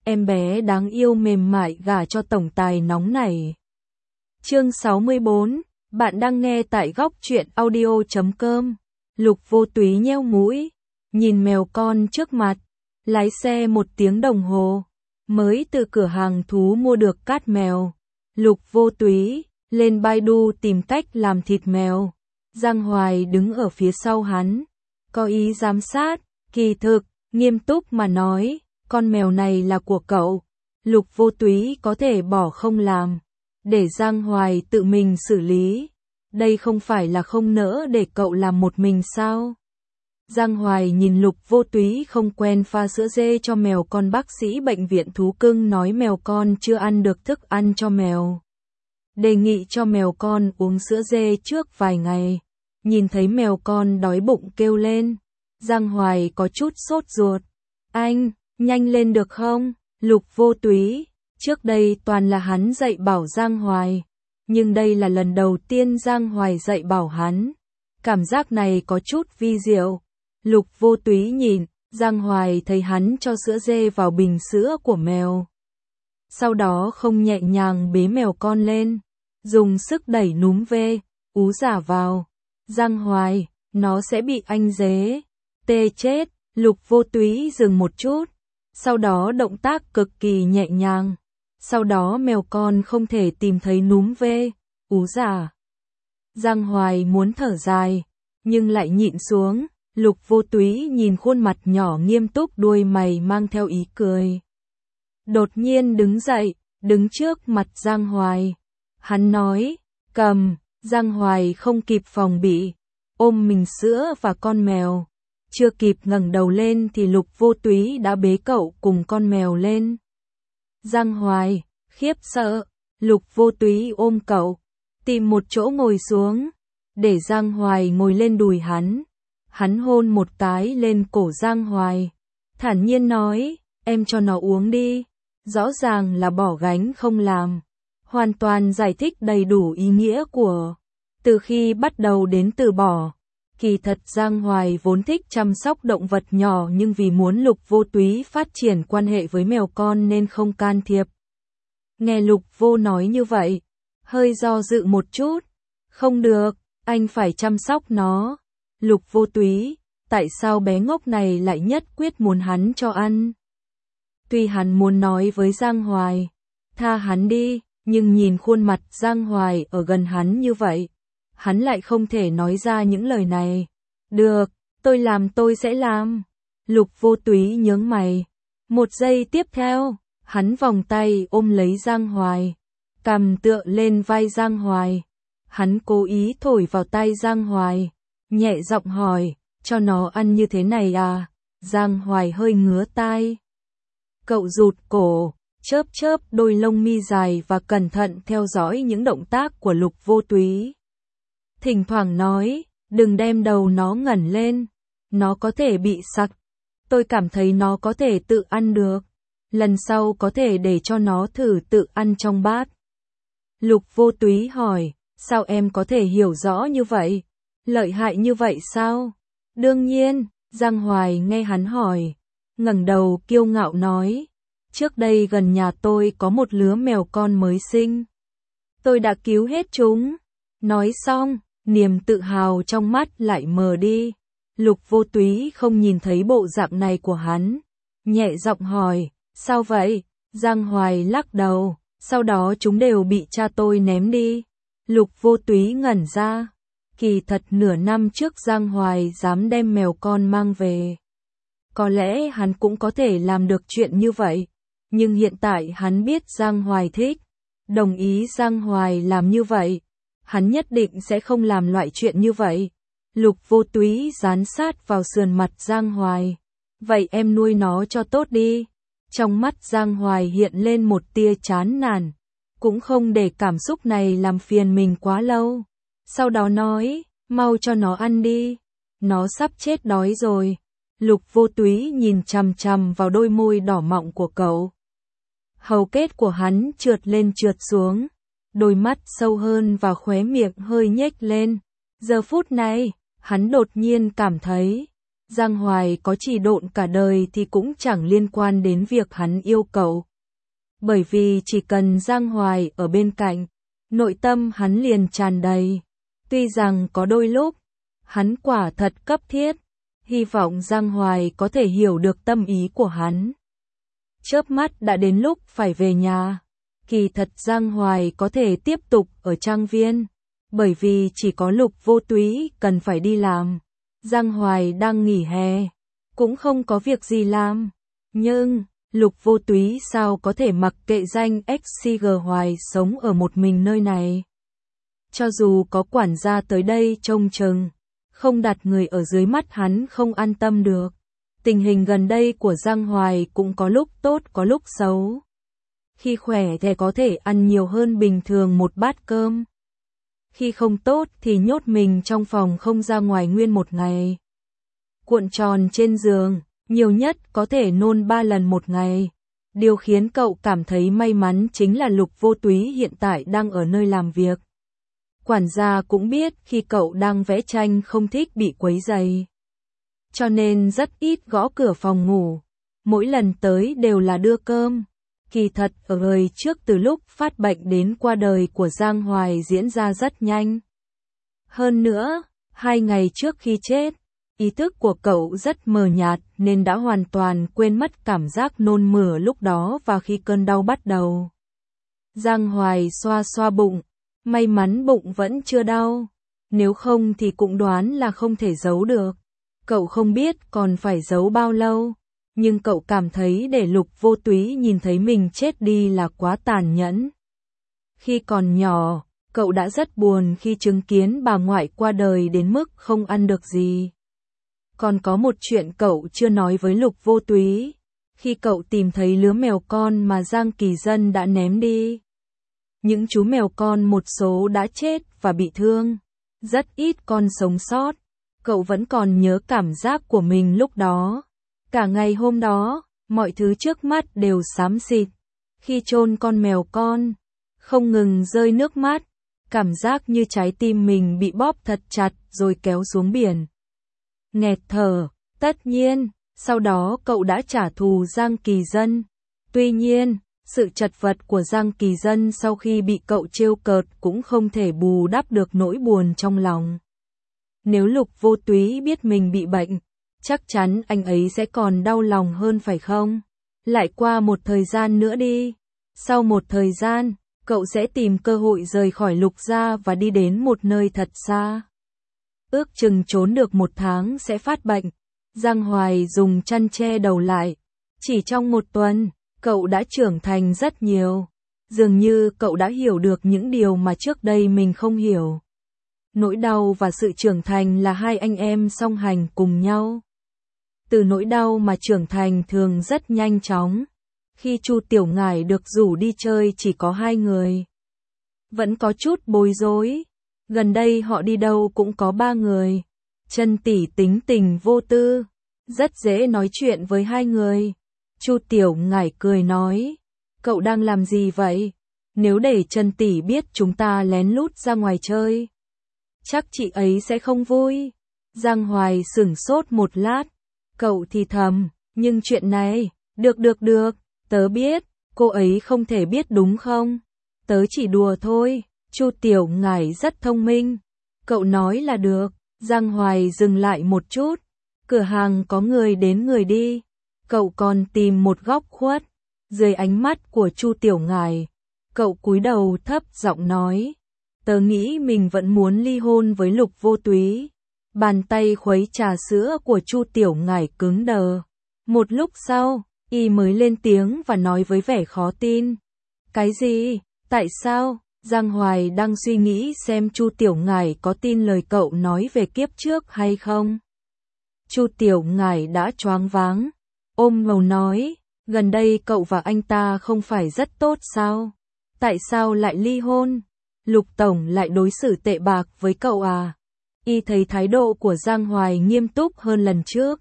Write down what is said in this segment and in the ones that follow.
em bé đáng yêu mềm mại gả cho tổng tài nóng này. Chương 64, bạn đang nghe tại góc truyện audio.com. Lục Vô Túy nheo mũi, nhìn mèo con trước mặt, lái xe 1 tiếng đồng hồ, mới từ cửa hàng thú mua được cát mèo. Lục Vô Túy lên Baidu tìm cách làm thịt mèo. Giang Hoài đứng ở phía sau hắn, có ý giám sát, kỳ thực, nghiêm túc mà nói, con mèo này là của cậu. Lục Vô Túy có thể bỏ không làm, để Giang Hoài tự mình xử lý. Đây không phải là không nỡ để cậu làm một mình sao? Giang Hoài nhìn Lục Vô Túy không quen pha sữa dê cho mèo con. Bác sĩ bệnh viện thú cưng nói mèo con chưa ăn được thức ăn cho mèo. Đề nghị cho mèo con uống sữa dê trước vài ngày. Nhìn thấy mèo con đói bụng kêu lên, Giang Hoài có chút sốt ruột. Anh, nhanh lên được không? Lục Vô Túy, trước đây toàn là hắn dạy bảo Giang Hoài, nhưng đây là lần đầu tiên Giang Hoài dạy bảo hắn. Cảm giác này có chút vi diệu. Lục Vô Túy nhìn, Giang Hoài thấy hắn cho sữa dê vào bình sữa của mèo. Sau đó không nhẹ nhàng bế mèo con lên, dùng sức đẩy núm về, ú giả vào. Giang Hoài, nó sẽ bị anh dế tê chết. Lục Vô Túy dừng một chút, sau đó động tác cực kỳ nhẹ nhàng. Sau đó mèo con không thể tìm thấy núm về, ú giả. Giang Hoài muốn thở dài, nhưng lại nhịn xuống. Lục Vô Túy nhìn khuôn mặt nhỏ nghiêm túc, đuôi mày mang theo ý cười. Đột nhiên đứng dậy, đứng trước mặt Giang Hoài. Hắn nói, cầm. Giang Hoài không kịp phòng bị, ôm mình sữa và con mèo. Chưa kịp ngẩng đầu lên thì Lục Vô Túy đã bế cậu cùng con mèo lên. Giang Hoài, khiếp sợ. Lục Vô Túy ôm cậu, tìm một chỗ ngồi xuống, để Giang Hoài ngồi lên đùi hắn. Hắn hôn một cái lên cổ Giang Hoài, thản nhiên nói, em cho nó uống đi. Rõ ràng là bỏ gánh không làm, hoàn toàn giải thích đầy đủ ý nghĩa của từ khi bắt đầu đến từ bỏ. Kỳ thật Giang Hoài vốn thích chăm sóc động vật nhỏ, nhưng vì muốn Lục Vô Túy phát triển quan hệ với mèo con nên không can thiệp. Nghe Lục Vô nói như vậy, hơi do dự một chút. Không được, anh phải chăm sóc nó. Lục Vô Túy, tại sao bé ngốc này lại nhất quyết muốn hắn cho ăn? Tuy hắn muốn nói với Giang Hoài, tha hắn đi, nhưng nhìn khuôn mặt Giang Hoài ở gần hắn như vậy, hắn lại không thể nói ra những lời này. Được, tôi sẽ làm. Lục Vô Túy nhướng mày. Một giây tiếp theo, hắn vòng tay ôm lấy Giang Hoài, cằm tựa lên vai Giang Hoài. Hắn cố ý thổi vào tai Giang Hoài, nhẹ giọng hỏi, cho nó ăn như thế này à? Giang Hoài hơi ngứa tai. Cậu rụt cổ, chớp chớp đôi lông mi dài và cẩn thận theo dõi những động tác của Lục Vô Túy. Thỉnh thoảng nói, đừng đem đầu nó ngẩng lên, nó có thể bị sặc. Tôi cảm thấy nó có thể tự ăn được. Lần sau có thể để cho nó thử tự ăn trong bát. Lục Vô Túy hỏi, sao em có thể hiểu rõ như vậy? Lợi hại như vậy sao? Đương nhiên. Giang Hoài nghe hắn hỏi, ngẩng đầu kiêu ngạo nói, trước đây gần nhà tôi có một lứa mèo con mới sinh. Tôi đã cứu hết chúng. Nói xong, niềm tự hào trong mắt lại mờ đi. Lục Vô Túy không nhìn thấy bộ dạng này của hắn, nhẹ giọng hỏi, sao vậy? Giang Hoài lắc đầu, sau đó chúng đều bị cha tôi ném đi. Lục Vô Túy ngẩn ra. Kỳ thật nửa năm trước Giang Hoài dám đem mèo con mang về. Có lẽ hắn cũng có thể làm được chuyện như vậy. Nhưng hiện tại hắn biết Giang Hoài thích, đồng ý Giang Hoài làm như vậy. Hắn nhất định sẽ không làm loại chuyện như vậy. Lục Vô Túy dán sát vào sườn mặt Giang Hoài. Vậy em nuôi nó cho tốt đi. Trong mắt Giang Hoài hiện lên một tia chán nản, cũng không để cảm xúc này làm phiền mình quá lâu. Sau đó nói, mau cho nó ăn đi. Nó sắp chết đói rồi. Lục Vô Túy nhìn chằm chằm vào đôi môi đỏ mọng của cậu. Hầu kết của hắn trượt lên trượt xuống, đôi mắt sâu hơn và khóe miệng hơi nhếch lên. Giờ phút này, hắn đột nhiên cảm thấy, Giang Hoài có chỉ độn cả đời thì cũng chẳng liên quan đến việc hắn yêu cậu. Bởi vì chỉ cần Giang Hoài ở bên cạnh, nội tâm hắn liền tràn đầy. Tuy rằng có đôi lúc, hắn quả thật cấp thiết, hy vọng Giang Hoài có thể hiểu được tâm ý của hắn. Chớp mắt đã đến lúc phải về nhà. Kỳ thật Giang Hoài có thể tiếp tục ở trang viên, bởi vì chỉ có Lục Vô Túy cần phải đi làm. Giang Hoài đang nghỉ hè, cũng không có việc gì làm. Nhưng, Lục Vô Túy sao có thể mặc kệ danh XCG Hoài sống ở một mình nơi này. Cho dù có quản gia tới đây trông chừng, không đặt người ở dưới mắt hắn không an tâm được. Tình hình gần đây của Giang Hoài cũng có lúc tốt có lúc xấu. Khi khỏe thì có thể ăn nhiều hơn bình thường một bát cơm. Khi không tốt thì nhốt mình trong phòng không ra ngoài nguyên một ngày. Cuộn tròn trên giường, nhiều nhất có thể nôn 3 lần một ngày. Điều khiến cậu cảm thấy may mắn chính là Lục Vô Túy hiện tại đang ở nơi làm việc. Quản gia cũng biết khi cậu đang vẽ tranh không thích bị quấy rầy, cho nên rất ít gõ cửa phòng ngủ. Mỗi lần tới đều là đưa cơm. Kỳ thật ở đời trước từ lúc phát bệnh đến qua đời của Giang Hoài diễn ra rất nhanh. Hơn nữa, 2 ngày trước khi chết, ý thức của cậu rất mờ nhạt nên đã hoàn toàn quên mất cảm giác nôn mửa lúc đó và khi cơn đau bắt đầu. Giang Hoài xoa xoa bụng, may mắn bụng vẫn chưa đau, nếu không thì cũng đoán là không thể giấu được. Cậu không biết còn phải giấu bao lâu, nhưng cậu cảm thấy để Lục Vô Túy nhìn thấy mình chết đi là quá tàn nhẫn. Khi còn nhỏ, cậu đã rất buồn khi chứng kiến bà ngoại qua đời đến mức không ăn được gì. Còn có một chuyện cậu chưa nói với Lục Vô Túy, khi cậu tìm thấy lứa mèo con mà Giang Kỳ Dân đã ném đi. Những chú mèo con một số đã chết và bị thương, rất ít con sống sót. Cậu vẫn còn nhớ cảm giác của mình lúc đó. Cả ngày hôm đó, mọi thứ trước mắt đều xám xịt. Khi chôn con mèo con, không ngừng rơi nước mắt, cảm giác như trái tim mình bị bóp thật chặt rồi kéo xuống biển. Nghẹt thở, tất nhiên, sau đó cậu đã trả thù Giang Kỳ Dân. Tuy nhiên, sự chật vật của Giang Kỳ Dân sau khi bị cậu trêu cợt cũng không thể bù đắp được nỗi buồn trong lòng. Nếu Lục Vô Túy biết mình bị bệnh, chắc chắn anh ấy sẽ còn đau lòng hơn phải không? Lại qua một thời gian nữa đi. Sau một thời gian, cậu sẽ tìm cơ hội rời khỏi Lục gia và đi đến một nơi thật xa. Ước chừng trốn được 1 tháng sẽ phát bệnh. Giang Hoài dùng chăn che đầu lại. Chỉ trong 1 tuần, cậu đã trưởng thành rất nhiều. Dường như cậu đã hiểu được những điều mà trước đây mình không hiểu. Nỗi đau và sự trưởng thành là hai anh em song hành cùng nhau. Từ nỗi đau mà trưởng thành thường rất nhanh chóng. Khi Chu Tiểu Ngải được rủ đi chơi chỉ có 2 người. Vẫn có chút bối rối. Gần đây họ đi đâu cũng có 3 người. Trần tỷ tính tình vô tư, rất dễ nói chuyện với 2 người. Chu Tiểu Ngải cười nói, cậu đang làm gì vậy? Nếu để Trần tỷ biết chúng ta lén lút ra ngoài chơi, chắc chị ấy sẽ không vui. Giang Hoài sửng sốt một lát, cậu thì thầm, nhưng chuyện này, được, tớ biết, cô ấy không thể biết đúng không? Tớ chỉ đùa thôi. Chu Tiểu Ngải rất thông minh, cậu nói là được. Giang Hoài dừng lại một chút, cửa hàng có người đến người đi, cậu còn tìm một góc khuất. Dưới ánh mắt của Chu Tiểu Ngải, cậu cúi đầu thấp giọng nói, tớ nghĩ mình vẫn muốn ly hôn với Lục Vô Túy. Bàn tay khuấy trà sữa của Chu Tiểu Ngải cứng đờ. Một lúc sau, y mới lên tiếng và nói với vẻ khó tin. Cái gì? Tại sao? Giang Hoài đang suy nghĩ xem Chu Tiểu Ngải có tin lời cậu nói về kiếp trước hay không. Chu Tiểu Ngải đã choáng váng, ôm ngầu nói, gần đây cậu và anh ta không phải rất tốt sao? Tại sao lại ly hôn? Lục Tổng lại đối xử tệ bạc với cậu à? Y thấy thái độ của Giang Hoài nghiêm túc hơn lần trước.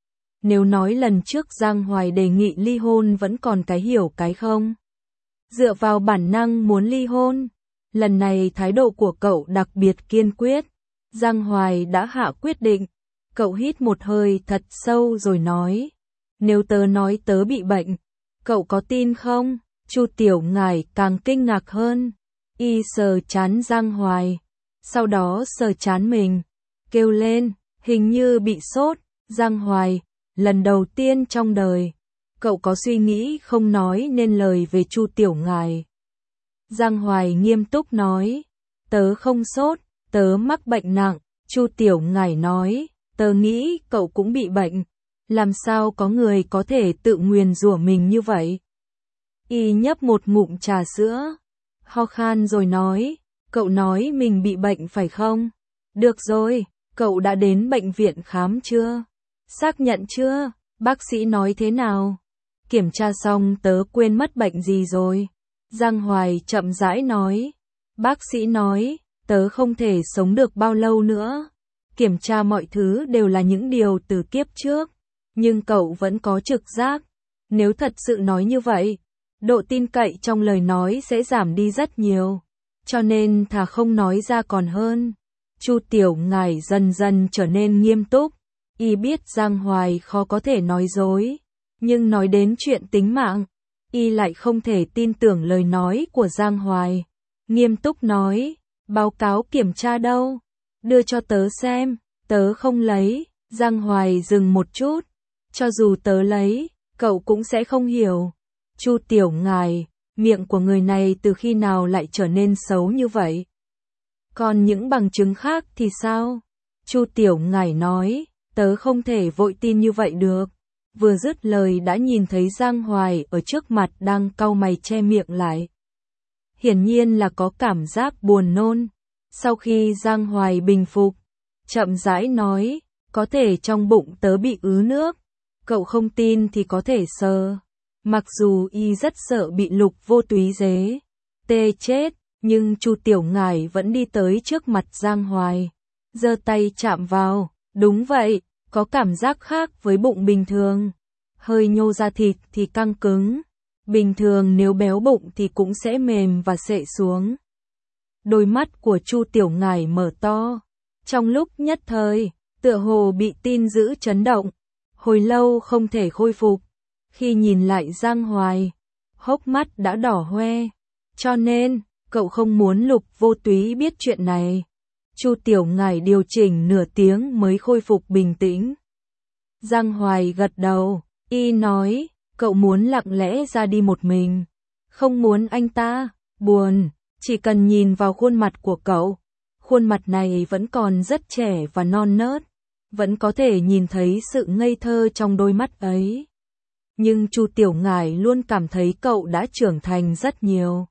Nếu nói lần trước Giang Hoài đề nghị ly hôn vẫn còn cái hiểu cái không. Dựa vào bản năng muốn ly hôn. Lần này thái độ của cậu đặc biệt kiên quyết. Giang Hoài đã hạ quyết định. Cậu hít một hơi thật sâu rồi nói, nếu tớ nói tớ bị bệnh, cậu có tin không? Chu Tiểu Ngải càng kinh ngạc hơn, y sờ trán Giang Hoài, sau đó sờ trán mình, kêu lên, hình như bị sốt. Giang Hoài, lần đầu tiên trong đời, cậu có suy nghĩ không nói nên lời về Chu Tiểu Ngải. Giang Hoài nghiêm túc nói, tớ không sốt, tớ mắc bệnh nặng. Chu Tiểu Ngải nói, tớ nghĩ cậu cũng bị bệnh, làm sao có người có thể tự nguyền rủa mình như vậy? Y nhấp một ngụm trà sữa, ho khan rồi nói, cậu nói mình bị bệnh phải không? Được rồi, cậu đã đến bệnh viện khám chưa? Xác nhận chưa? Bác sĩ nói thế nào? Kiểm tra xong tớ quên mất bệnh gì rồi. Giang Hoài chậm rãi nói, bác sĩ nói, tớ không thể sống được bao lâu nữa. Kiểm tra mọi thứ đều là những điều từ kiếp trước, nhưng cậu vẫn có trực giác. Nếu thật sự nói như vậy, độ tin cậy trong lời nói sẽ giảm đi rất nhiều, cho nên thà không nói ra còn hơn. Chu Tiểu Ngải dần dần trở nên nghiêm túc, y biết Giang Hoài khó có thể nói dối, nhưng nói đến chuyện tính mạng, y lại không thể tin tưởng lời nói của Giang Hoài. Nghiêm túc nói, báo cáo kiểm tra đâu? Đưa cho tớ xem, tớ không lấy. Giang Hoài dừng một chút, cho dù tớ lấy, cậu cũng sẽ không hiểu. Chu Tiểu Ngải, miệng của người này từ khi nào lại trở nên xấu như vậy? Còn những bằng chứng khác thì sao? Chu Tiểu Ngải nói, tớ không thể vội tin như vậy được. Vừa dứt lời đã nhìn thấy Giang Hoài ở trước mặt đang cau mày che miệng lại. Hiển nhiên là có cảm giác buồn nôn. Sau khi Giang Hoài bình phục, chậm rãi nói, có thể trong bụng tớ bị ứ nước. Cậu không tin thì có thể sờ. Mặc dù y rất sợ bị Lục Vô Túy dế tê chết, nhưng Chu Tiểu Ngải vẫn đi tới trước mặt Giang Hoài, giơ tay chạm vào. Đúng vậy, có cảm giác khác với bụng bình thường. Hơi nhô ra thịt thì căng cứng. Bình thường nếu béo bụng thì cũng sẽ mềm và xệ xuống. Đôi mắt của Chu Tiểu Ngải mở to. Trong lúc nhất thời, tựa hồ bị tin dữ chấn động. Hồi lâu không thể khôi phục. Khi nhìn lại Giang Hoài, hốc mắt đã đỏ hoe. Cho nên, cậu không muốn Lục Vô Túy biết chuyện này. Chu Tiểu Ngải điều chỉnh nửa tiếng mới khôi phục bình tĩnh. Giang Hoài gật đầu, y nói, cậu muốn lặng lẽ ra đi một mình. Không muốn anh ta buồn, chỉ cần nhìn vào khuôn mặt của cậu. Khuôn mặt này vẫn còn rất trẻ và non nớt, vẫn có thể nhìn thấy sự ngây thơ trong đôi mắt ấy. Nhưng Chu Tiểu Ngải luôn cảm thấy cậu đã trưởng thành rất nhiều.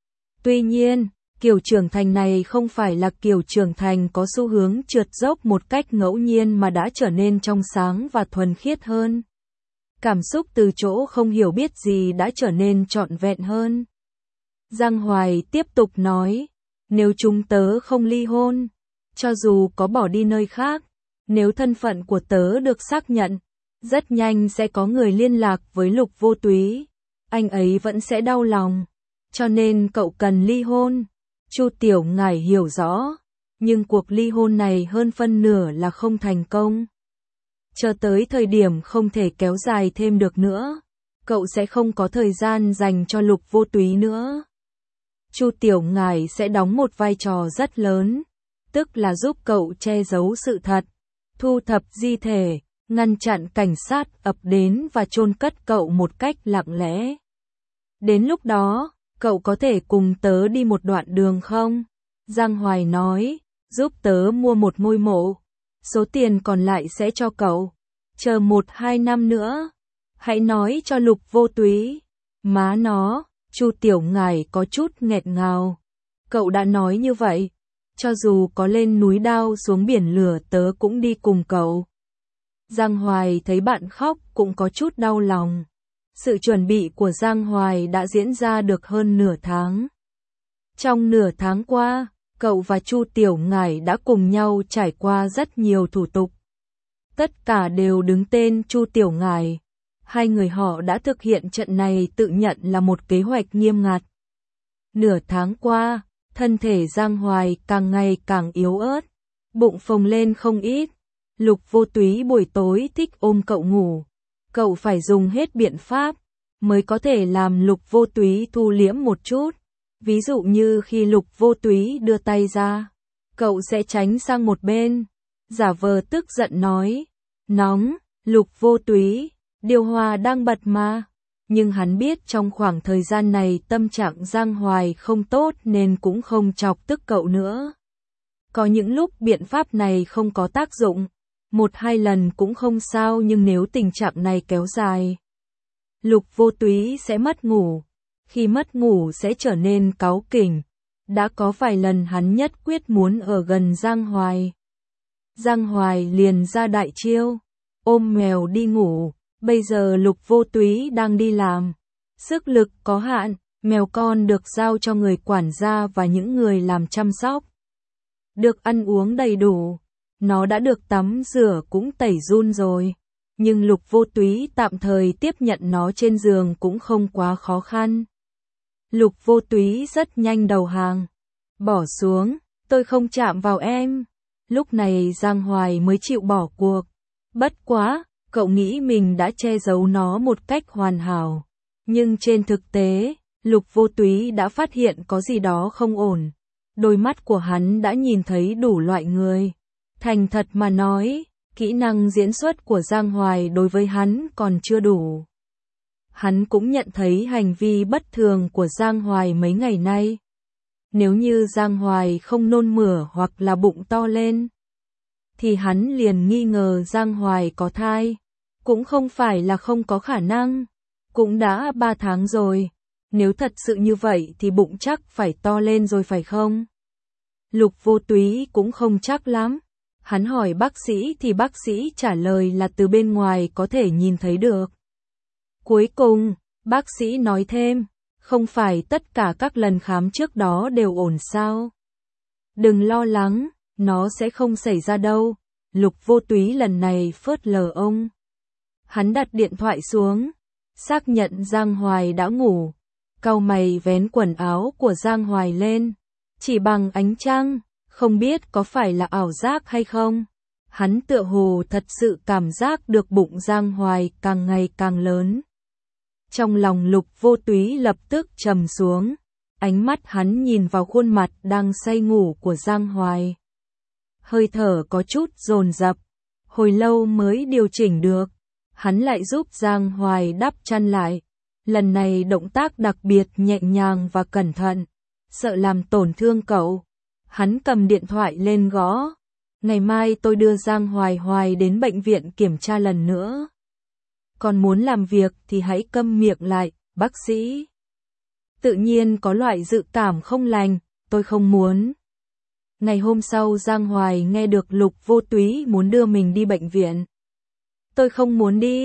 Tuy nhiên, kiểu trưởng thành này không phải là kiểu trưởng thành có xu hướng trượt dốc một cách ngẫu nhiên mà đã trở nên trong sáng và thuần khiết hơn. Cảm xúc từ chỗ không hiểu biết gì đã trở nên trọn vẹn hơn. Giang Hoài tiếp tục nói, nếu chúng tớ không ly hôn, cho dù có bỏ đi nơi khác, nếu thân phận của tớ được xác nhận, rất nhanh sẽ có người liên lạc với Lục Vô Túy, anh ấy vẫn sẽ đau lòng, cho nên cậu cần ly hôn. Chu Tiểu Ngải hiểu rõ, nhưng cuộc ly hôn này hơn phân nửa là không thành công. Chờ tới thời điểm không thể kéo dài thêm được nữa, cậu sẽ không có thời gian dành cho Lục Vô Túy nữa. Chu Tiểu Ngải sẽ đóng một vai trò rất lớn, tức là giúp cậu che giấu sự thật, thu thập di thể, ngăn chặn cảnh sát ập đến và chôn cất cậu một cách lặng lẽ. Đến lúc đó, cậu có thể cùng tớ đi một đoạn đường không? Giang Hoài nói, giúp tớ mua một ngôi mộ, số tiền còn lại sẽ cho cậu. Chờ 1-2 năm nữa, hãy nói cho Lục Vô Túy. Má nó, Chu Tiểu Ngải có chút nghẹn ngào. Cậu đã nói như vậy, cho dù có lên núi đao xuống biển lửa tớ cũng đi cùng cậu. Giang Hoài thấy bạn khóc cũng có chút đau lòng. Sự chuẩn bị của Giang Hoài đã diễn ra được hơn nửa tháng. Trong nửa tháng qua, cậu và Chu Tiểu Ngải đã cùng nhau trải qua rất nhiều thủ tục. Tất cả đều đứng tên Chu Tiểu Ngải. Hai người họ đã thực hiện trận này tự nhận là một kế hoạch nghiêm ngặt. Nửa tháng qua, thân thể Giang Hoài càng ngày càng yếu ớt, bụng phồng lên không ít. Lục Vô Túy buổi tối thích ôm cậu ngủ. Cậu phải dùng hết biện pháp mới có thể làm Lục Vô Túy thu liễm một chút. Ví dụ như khi Lục Vô Túy đưa tay ra, cậu sẽ tránh sang một bên, giả vờ tức giận nói, nóng, Lục Vô Túy, điều hòa đang bật mà. Nhưng hắn biết trong khoảng thời gian này tâm trạng Giang Hoài không tốt nên cũng không chọc tức cậu nữa. Có những lúc biện pháp này không có tác dụng, 1-2 lần cũng không sao, nhưng nếu tình trạng này kéo dài, Lục Vô Túy sẽ mất ngủ. Khi mất ngủ sẽ trở nên cáu kỉnh. Đã có vài lần hắn nhất quyết muốn ở gần Giang Hoài. Giang Hoài liền ra đại chiêu, ôm mèo đi ngủ. Bây giờ Lục Vô Túy đang đi làm, sức lực có hạn, mèo con được giao cho người quản gia và những người làm chăm sóc. Được ăn uống đầy đủ, nó đã được tắm rửa cũng tẩy giun rồi. Nhưng Lục Vô Túy tạm thời tiếp nhận nó trên giường cũng không quá khó khăn. Lục Vô Túy rất nhanh đầu hàng. Bỏ xuống, tôi không chạm vào em. Lúc này Giang Hoài mới chịu bỏ cuộc. Bất quá, cậu nghĩ mình đã che giấu nó một cách hoàn hảo. Nhưng trên thực tế, Lục Vô Túy đã phát hiện có gì đó không ổn. Đôi mắt của hắn đã nhìn thấy đủ loại người. Thành thật mà nói, kỹ năng diễn xuất của Giang Hoài đối với hắn còn chưa đủ. Hắn cũng nhận thấy hành vi bất thường của Giang Hoài mấy ngày nay. Nếu như Giang Hoài không nôn mửa hoặc là bụng to lên, thì hắn liền nghi ngờ Giang Hoài có thai. Cũng không phải là không có khả năng. Cũng đã 3 tháng rồi. Nếu thật sự như vậy thì bụng chắc phải to lên rồi phải không? Lục Vô Túy cũng không chắc lắm. Hắn hỏi bác sĩ thì bác sĩ trả lời là từ bên ngoài có thể nhìn thấy được. Cuối cùng, bác sĩ nói thêm, không phải tất cả các lần khám trước đó đều ổn sao? Đừng lo lắng, nó sẽ không xảy ra đâu. Lục Vô Túy lần này phớt lờ ông. Hắn đặt điện thoại xuống, xác nhận Giang Hoài đã ngủ. Cau mày vén quần áo của Giang Hoài lên, chỉ bằng ánh trăng, không biết có phải là ảo giác hay không. Hắn tựa hồ thật sự cảm giác được bụng Giang Hoài càng ngày càng lớn. Trong lòng Lục Vô Túy lập tức trầm xuống, ánh mắt hắn nhìn vào khuôn mặt đang say ngủ của Giang Hoài. Hơi thở có chút dồn dập, hồi lâu mới điều chỉnh được. Hắn lại giúp Giang Hoài đắp chăn lại. Lần này động tác đặc biệt nhẹ nhàng và cẩn thận, sợ làm tổn thương cậu. Hắn cầm điện thoại lên gõ. Ngày mai tôi đưa Giang Hoài đến bệnh viện kiểm tra lần nữa. Còn muốn làm việc thì hãy câm miệng lại, bác sĩ. Tự nhiên có loại dự cảm không lành, tôi không muốn. Ngày hôm sau Giang Hoài nghe được Lục Vô Túy muốn đưa mình đi bệnh viện. Tôi không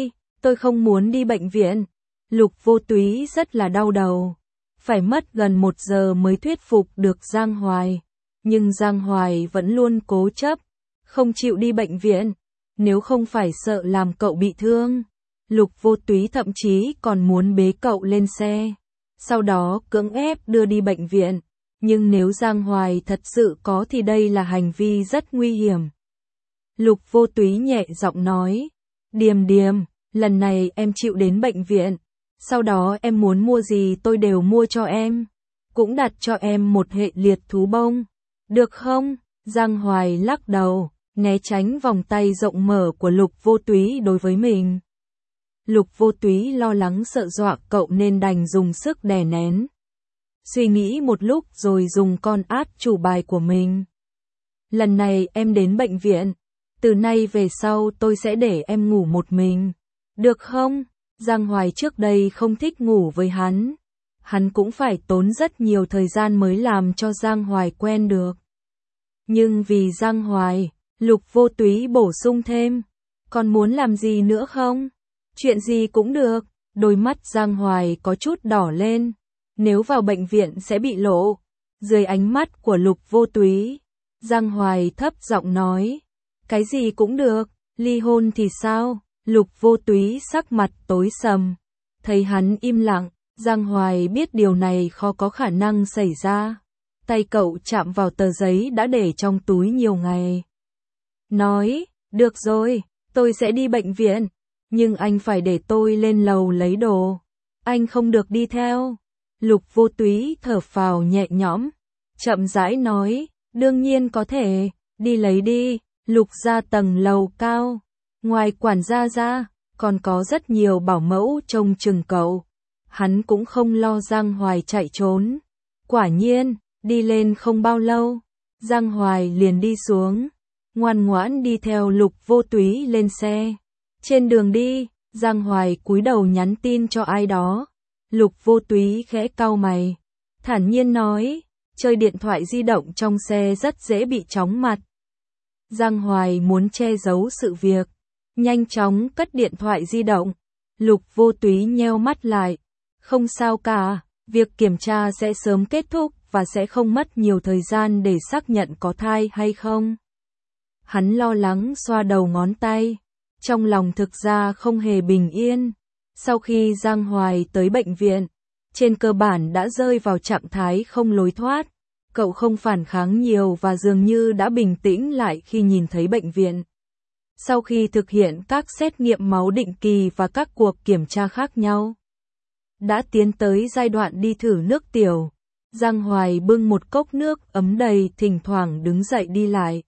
muốn đi bệnh viện. Lục Vô Túy rất là đau đầu. Phải mất gần 1 giờ mới thuyết phục được Giang Hoài. Nhưng Giang Hoài vẫn luôn cố chấp, không chịu đi bệnh viện. Nếu không phải sợ làm cậu bị thương, Lục Vô Túy thậm chí còn muốn bế cậu lên xe, sau đó cưỡng ép đưa đi bệnh viện. Nhưng nếu Giang Hoài thật sự có thì đây là hành vi rất nguy hiểm. Lục Vô Túy nhẹ giọng nói, Điềm Điềm, lần này em chịu đến bệnh viện, sau đó em muốn mua gì tôi đều mua cho em, cũng đặt cho em một hệ liệt thú bông, được không? Giang Hoài lắc đầu, né tránh vòng tay rộng mở của Lục Vô Túy đối với mình. Lục Vô Túy lo lắng sợ dọa cậu nên đành dùng sức đè nén. Suy nghĩ một lúc rồi dùng con át chủ bài của mình. Lần này em đến bệnh viện, từ nay về sau tôi sẽ để em ngủ một mình, được không? Giang Hoài trước đây không thích ngủ với hắn. Hắn cũng phải tốn rất nhiều thời gian mới làm cho Giang Hoài quen được. Nhưng vì Giang Hoài, Lục Vô Túy bổ sung thêm, còn muốn làm gì nữa không? Chuyện gì cũng được. Đôi mắt Giang Hoài có chút đỏ lên. Nếu vào bệnh viện sẽ bị lộ. Dưới ánh mắt của Lục Vô Túy, Giang Hoài thấp giọng nói, cái gì cũng được, ly hôn thì sao? Lục Vô Túy sắc mặt tối sầm. Thấy hắn im lặng, Giang Hoài biết điều này khó có khả năng xảy ra. Tay cậu chạm vào tờ giấy đã để trong túi nhiều ngày. Nói, Được rồi, tôi sẽ đi bệnh viện, nhưng anh phải để tôi lên lầu lấy đồ. Anh không được đi theo. Lục Vô Túy thở phào nhẹ nhõm, chậm rãi nói, đương nhiên có thể, đi lấy đi. Lục ra tầng lầu cao, ngoài quản gia ra, còn có rất nhiều bảo mẫu trông chừng cậu. Hắn cũng không lo Giang Hoài chạy trốn. Quả nhiên, đi lên không bao lâu, Giang Hoài liền đi xuống, ngoan ngoãn đi theo Lục Vô Túy lên xe. Trên đường đi, Giang Hoài cúi đầu nhắn tin cho ai đó. Lục Vô Túy khẽ cau mày, thản nhiên nói, chơi điện thoại di động trong xe rất dễ bị chóng mặt. Giang Hoài muốn che giấu sự việc, nhanh chóng cất điện thoại di động. Lục Vô Túy nheo mắt lại, không sao cả, việc kiểm tra sẽ sớm kết thúc và sẽ không mất nhiều thời gian để xác nhận có thai hay không. Hắn lo lắng xoa đầu ngón tay, trong lòng thực ra không hề bình yên. Sau khi Giang Hoài tới bệnh viện, trên cơ bản đã rơi vào trạng thái không lối thoát. Cậu không phản kháng nhiều và dường như đã bình tĩnh lại khi nhìn thấy bệnh viện. Sau khi thực hiện các xét nghiệm máu định kỳ và các cuộc kiểm tra khác nhau, đã tiến tới giai đoạn đi thử nước tiểu. Giang Hoài bưng một cốc nước ấm đầy, thỉnh thoảng đứng dậy đi lại.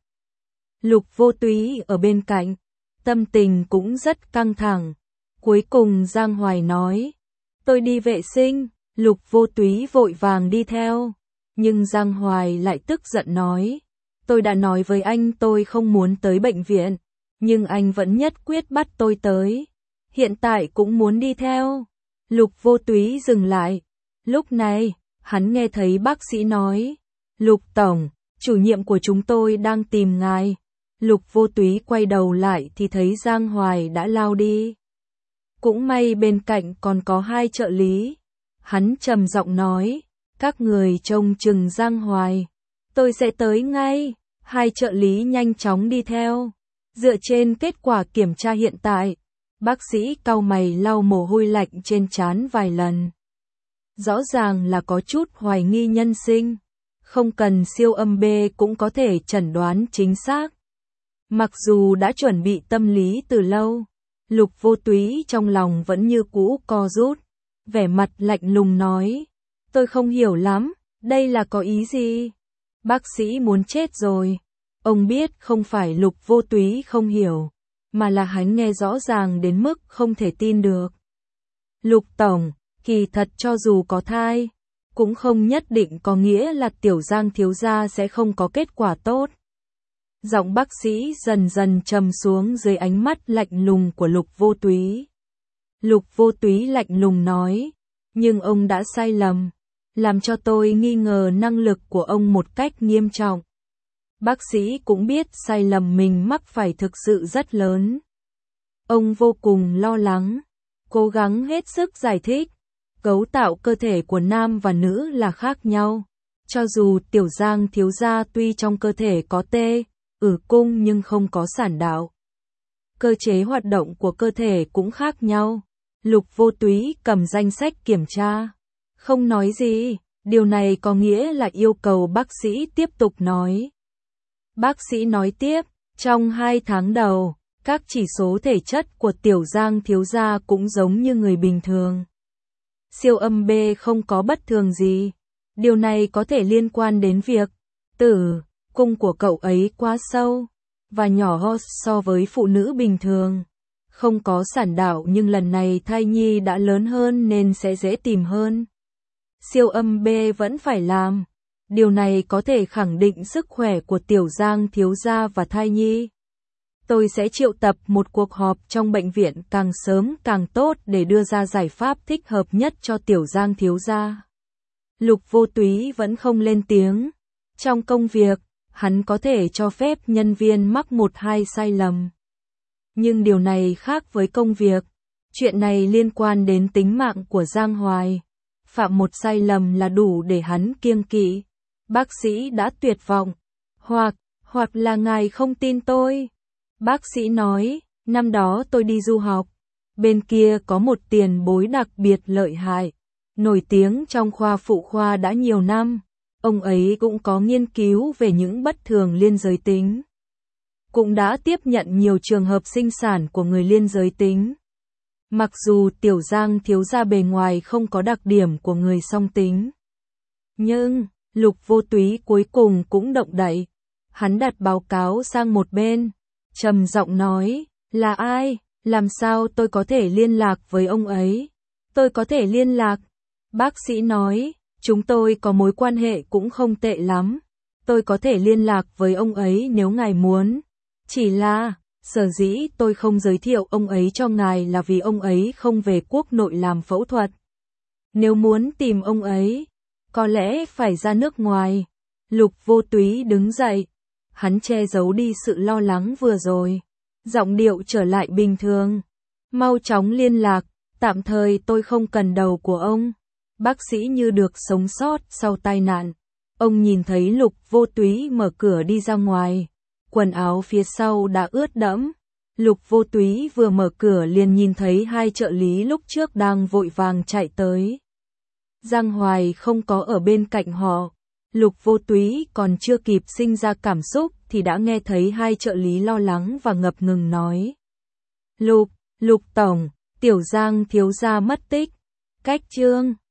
Lục Vô Túy ở bên cạnh, tâm tình cũng rất căng thẳng. Cuối cùng Giang Hoài nói, tôi đi vệ sinh. Lục Vô Túy vội vàng đi theo. Nhưng Giang Hoài lại tức giận nói, tôi đã nói với anh tôi không muốn tới bệnh viện, nhưng anh vẫn nhất quyết bắt tôi tới. Hiện tại cũng muốn đi theo. Lục Vô Túy dừng lại. Lúc này, hắn nghe thấy bác sĩ nói, Lục Tổng, chủ nhiệm của chúng tôi đang tìm ngài. Lục Vô Túy quay đầu lại thì thấy Giang Hoài đã lao đi. Cũng may bên cạnh còn có hai trợ lý. Hắn trầm giọng nói, các người trông chừng Giang Hoài, tôi sẽ tới ngay. Hai trợ lý nhanh chóng đi theo. Dựa trên kết quả kiểm tra hiện tại, bác sĩ cau mày lau mồ hôi lạnh trên trán vài lần. Rõ ràng là có chút hoài nghi nhân sinh, không cần siêu âm B cũng có thể chẩn đoán chính xác. Mặc dù đã chuẩn bị tâm lý từ lâu, Lục Vô Túy trong lòng vẫn như cũ co rút, vẻ mặt lạnh lùng nói, tôi không hiểu lắm, đây là có ý gì? Bác sĩ muốn chết rồi. Ông biết không phải Lục Vô Túy không hiểu, mà là hắn nghe rõ ràng đến mức không thể tin được. Lục Tổng, kỳ thật cho dù có thai, cũng không nhất định có nghĩa là tiểu Giang thiếu gia sẽ không có kết quả tốt. Giọng bác sĩ dần dần trầm xuống dưới ánh mắt lạnh lùng của Lục Vô Túy. Lục Vô Túy lạnh lùng nói, nhưng ông đã sai lầm, làm cho tôi nghi ngờ năng lực của ông một cách nghiêm trọng. Bác sĩ cũng biết sai lầm mình mắc phải thực sự rất lớn. Ông vô cùng lo lắng, cố gắng hết sức giải thích, cấu tạo cơ thể của nam và nữ là khác nhau. Cho dù tiểu Giang thiếu gia tuy trong cơ thể có cung nhưng không có sản đạo. Cơ chế hoạt động của cơ thể cũng khác nhau. Lục Vô Túy cầm danh sách kiểm tra, không nói gì, điều này có nghĩa là yêu cầu bác sĩ tiếp tục nói. Bác sĩ nói tiếp, trong 2 tháng đầu, các chỉ số thể chất của tiểu Giang thiếu gia cũng giống như người bình thường. Siêu âm B không có bất thường gì. Điều này có thể liên quan đến việc tử cung của cậu ấy quá sâu và nhỏ so với phụ nữ bình thường. Không có sản đạo nhưng lần này thai nhi đã lớn hơn nên sẽ dễ tìm hơn. Siêu âm B vẫn phải làm. Điều này có thể khẳng định sức khỏe của tiểu Giang thiếu gia và thai nhi. Tôi sẽ triệu tập một cuộc họp trong bệnh viện càng sớm càng tốt để đưa ra giải pháp thích hợp nhất cho tiểu Giang thiếu gia. Lục Vô Túy vẫn không lên tiếng. Trong công việc, hắn có thể cho phép nhân viên mắc 1-2 sai lầm. Nhưng điều này khác với công việc. Chuyện này liên quan đến tính mạng của Giang Hoài. Phạm một sai lầm là đủ để hắn kiêng kỵ. Bác sĩ đã tuyệt vọng. Hoặc là ngài không tin tôi. Bác sĩ nói, năm đó tôi đi du học. Bên kia có một tiền bối đặc biệt lợi hại, nổi tiếng trong khoa phụ khoa đã nhiều năm. Ông ấy cũng có nghiên cứu về những bất thường liên giới tính. cũng đã tiếp nhận nhiều trường hợp sinh sản của người liên giới tính. Mặc dù Tiểu Giang thiếu gia bề ngoài không có đặc điểm của người song tính, nhưng Lục Vô Túy cuối cùng cũng động đậy. Hắn đặt báo cáo sang một bên, trầm giọng nói, là ai, làm sao tôi có thể liên lạc với ông ấy? Tôi có thể liên lạc. Bác sĩ nói, chúng tôi có mối quan hệ cũng không tệ lắm. Tôi có thể liên lạc với ông ấy nếu ngài muốn. Chỉ là, sở dĩ tôi không giới thiệu ông ấy cho ngài là vì ông ấy không về quốc nội làm phẫu thuật. Nếu muốn tìm ông ấy, có lẽ phải ra nước ngoài. Lục Vô Túy đứng dậy. Hắn che giấu đi sự lo lắng vừa rồi. Giọng điệu trở lại bình thường. Mau chóng liên lạc, tạm thời tôi không cần đầu của ông. Bác sĩ như được sống sót sau tai nạn. Ông nhìn thấy Lục Vô Túy mở cửa đi ra ngoài. Quần áo phía sau đã ướt đẫm. Lục Vô Túy vừa mở cửa liền nhìn thấy hai trợ lý lúc trước đang vội vàng chạy tới. Giang Hoài không có ở bên cạnh họ. Lục Vô Túy còn chưa kịp sinh ra cảm xúc thì đã nghe thấy hai trợ lý lo lắng và ngập ngừng nói. Lục Tổng, Tiểu Giang thiếu gia mất tích. Cách Trương